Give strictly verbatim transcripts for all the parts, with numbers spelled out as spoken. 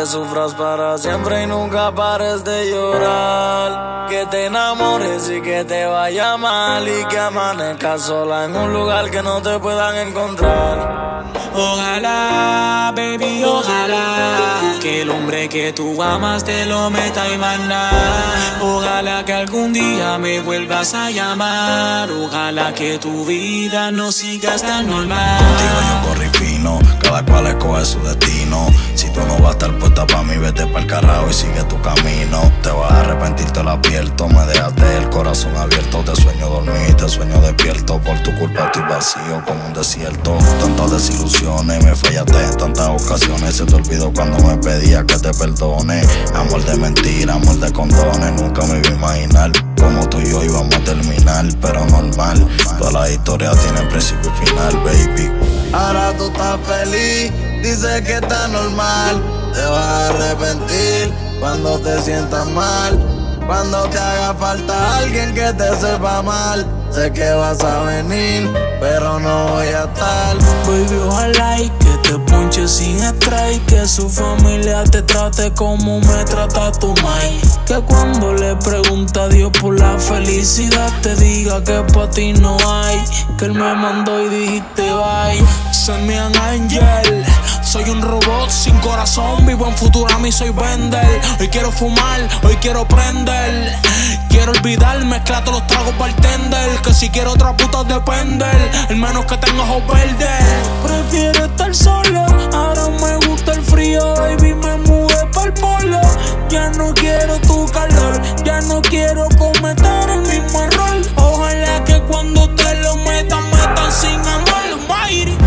sufras para siempre y nunca pares de llorar. Que te enamores y que te vaya mal y que amanezcas sola en un lugar que no te puedan encontrar. Ojalá, baby, ojalá que el hombre que tú amas te lo meta y más nada. Ojalá que algún día me vuelvas a llamar. Ojalá que tu vida no siga tan normal. Contigo yo corrí fino, cada cual escoge su destino. Si tú no vas a estar puesta pa' mí, vete pa'l carajo y sigue tu camino. Te vas a arrepentir, te lo advierto. Me dejaste el corazón abierto. Te sueño dormir, te sueño despierto. Por tu culpa estoy vacío como un desierto. Tantas desilusiones, me fallaste en tantas ocasiones. Se te olvidó cuando me pedía que te perdone. Amor de mentira, amor de condones. Nunca me iba a imaginar como tú y yo íbamos a terminar, pero normal. Todas las historias tienen principio y final, baby. Ahora tú estás feliz, dices que está normal. Te vas a arrepentir cuando te sientas mal. Cuando te haga falta alguien que te sepa mal. Sé que vas a venir, pero no voy a estar. Baby, ojalá y que te ponche sin estrés. Que su familia te trate como me trata tu mai. Que cuando le pregunta a Dios por la felicidad te diga que pa' ti no hay. Que él me mandó y dijiste bye. Send me an angel. Soy un robot sin corazón, vivo en Futurama y soy vender. Hoy quiero fumar, hoy quiero prender. Quiero olvidar, mezclar todos los tragos bartender. Que si quiero otra puta depende, el menos que tenga ojos verdes. Prefiero estar solo, ahora me gusta el frío. Baby, me mudé pa'l polo. Ya no quiero tu calor, ya no quiero cometer el mismo error. Ojalá que cuando te lo metan, metan sin amor, Mayri.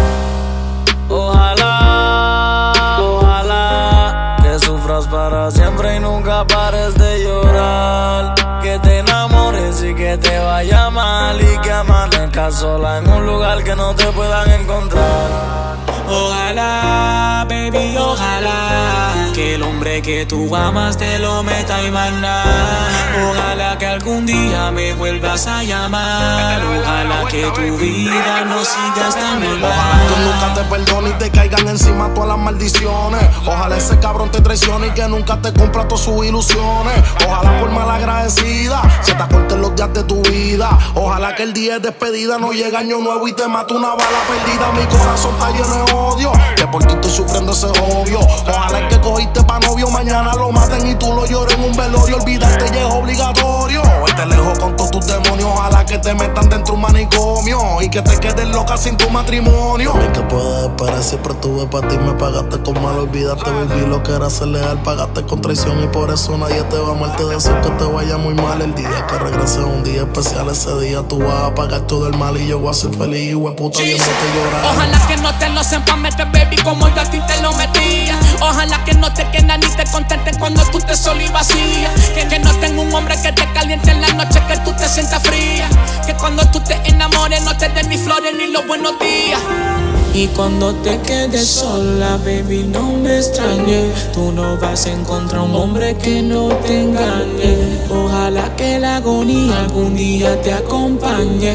Ojalá, ojalá que sufras para siempre y nunca pares de llorar. Que te enamores y que te vaya mal y que amanezcas sola en un lugar que no te puedan encontrar. Ojalá, baby, ojalá que el hombre que tú amas te lo meta y más nada. Ojalá que algún día me vuelvas a llamar. Ojalá que tu vida no siga tan normal. Ojalá que nunca te perdone y te caigan encima todas las maldiciones. Ojalá ese cabrón te traicione y que nunca te cumpla todas sus ilusiones. Ojalá por malagradecida se te acorten los días de tu vida. Ojalá que el día de despedida no llegue año nuevo y te mate una bala perdida. Mi corazón está lleno de odio, que por ti estoy sufriendo ese obvio. Ojalá el que cogiste pa' novio mañana lo maten y tú lo llores en un velorio. Olvidarte ya es obligatorio. Hoy te alejo con todos tus demonios. Ojalá que te metan dentro un manicomio y que te quedes loca sin tu matrimonio. Mí que puedes esperar, siempre tuve pa' ti. Me pagaste con mal, olvidaste, baby, lo que era ser leal. Pagaste con traición y por eso nadie te va a amar. Te deseo que te vaya muy mal. El día que regreses un día especial, ese día tú vas a pagar todo el mal y yo voy a ser feliz, hueputa, viéndote llorar. Ojalá que no te lo sepan meter, baby, como yo a ti te lo metía. Ojalá que no te quedan ni te contenten cuando tú te sola y vacía. Que, que no tenga un hombre que te caliente en la noche, que tú te sientas fría. Que cuando tú te enamores no te den ni flores ni los buenos días. Y cuando te quedes sola, baby, no me extrañes. Tú no vas a encontrar un hombre que no te engañe. Ojalá que la agonía algún día te acompañe.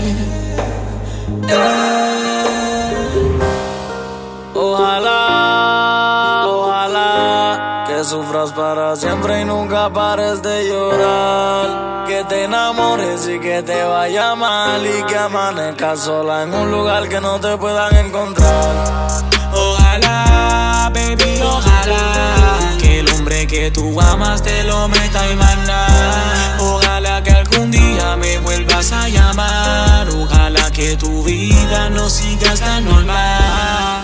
Ojalá, ojalá que sufras para siempre y nunca pares de llorar. Que te enamores y que te vaya mal y que amanezcas sola en un lugar que no te puedan encontrar. Ojalá, baby, ojalá que el hombre que tú amas te lo meta y más nada. Ojalá que algún día me vuelvas a llamar. Ojalá que tu vida no siga tan normal.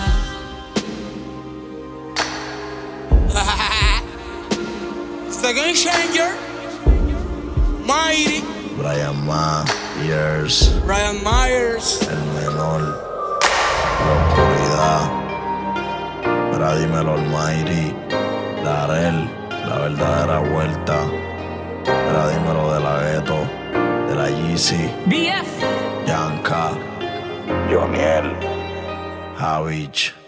It's the Game Changer, Mayri, Brian Myers, Brian Myers, el menor, la oscuridad. Mira, dímelo, Almighty, Darel, la verdadera vuelta. Mira, dímelo de la Ghetto, de la Yeezy, B F, Yanka, Joniel, Javich.